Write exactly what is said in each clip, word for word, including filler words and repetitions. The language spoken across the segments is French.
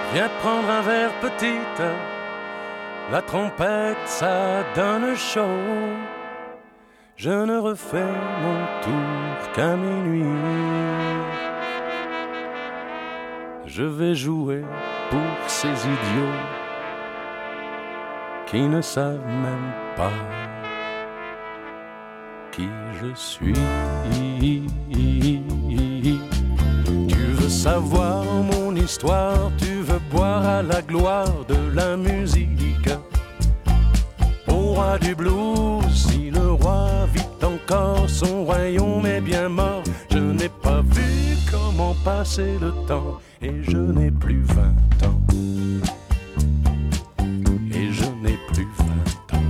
Viens prendre un verre petite, la trompette ça donne chaud. Je ne refais mon tour qu'à minuit. Je vais jouer pour ces idiots qui ne savent même pas qui je suis. Tu veux savoir mon histoire, tu veux boire à la gloire de la musique. Au roi du blues, si le roi vit encore, son royaume est bien mort. Je n'ai pas vu comment passer le temps, et je n'ai plus vingt ans. Et je n'ai plus vingt ans.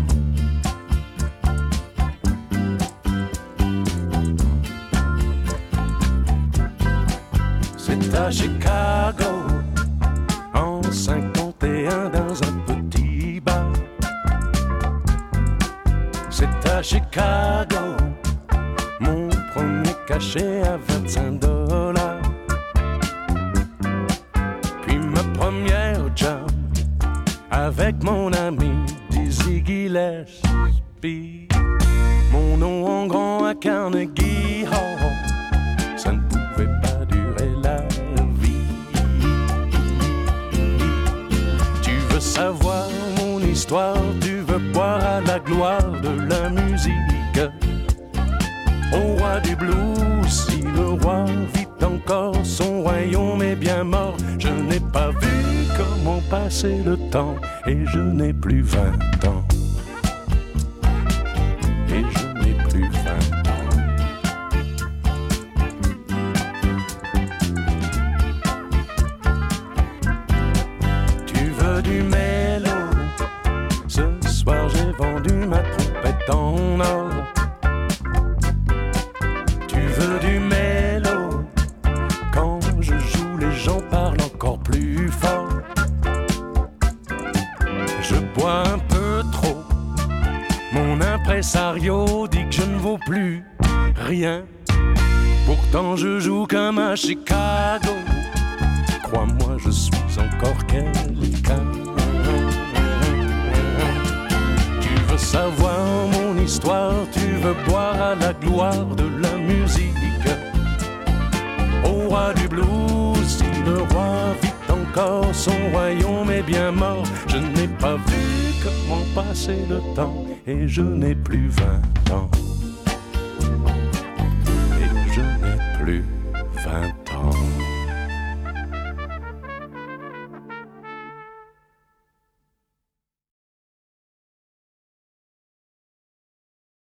C'est à Chicago, en cinquante et un, dans un petit bar. C'est à Chicago, mon premier cachet à vingt-cinq dollars. Puis ma première job avec mon ami Dizzy Gillespie. Mon nom en grand à Carnegie Hall, ça ne pouvait pas durer la vie. Tu veux savoir mon histoire, tu veux boire à la gloire de la musique. Au roi du blues, si le roi vit encore, son royaume est bien mort. Je n'ai pas vu comment passer le temps, et je n'ai plus vingt ans. Et je n'ai plus vingt ans. Tu veux du mélo? Ce soir j'ai vendu ma trompette en or. Tu veux du mélo? Quand je joue, les gens parlent encore plus fort. Je bois un peu trop. Mon impresario dit que je ne vaux plus rien. Pourtant je joue comme à Chicago. Crois-moi, je suis encore quelqu'un. Tu veux savoir mon histoire, tu veux boire à la gloire de la musique. Au roi du blues, si le roi vit encore, son royaume est bien mort. Je n'ai pas vu comment passer le temps, et je n'ai plus vingt ans.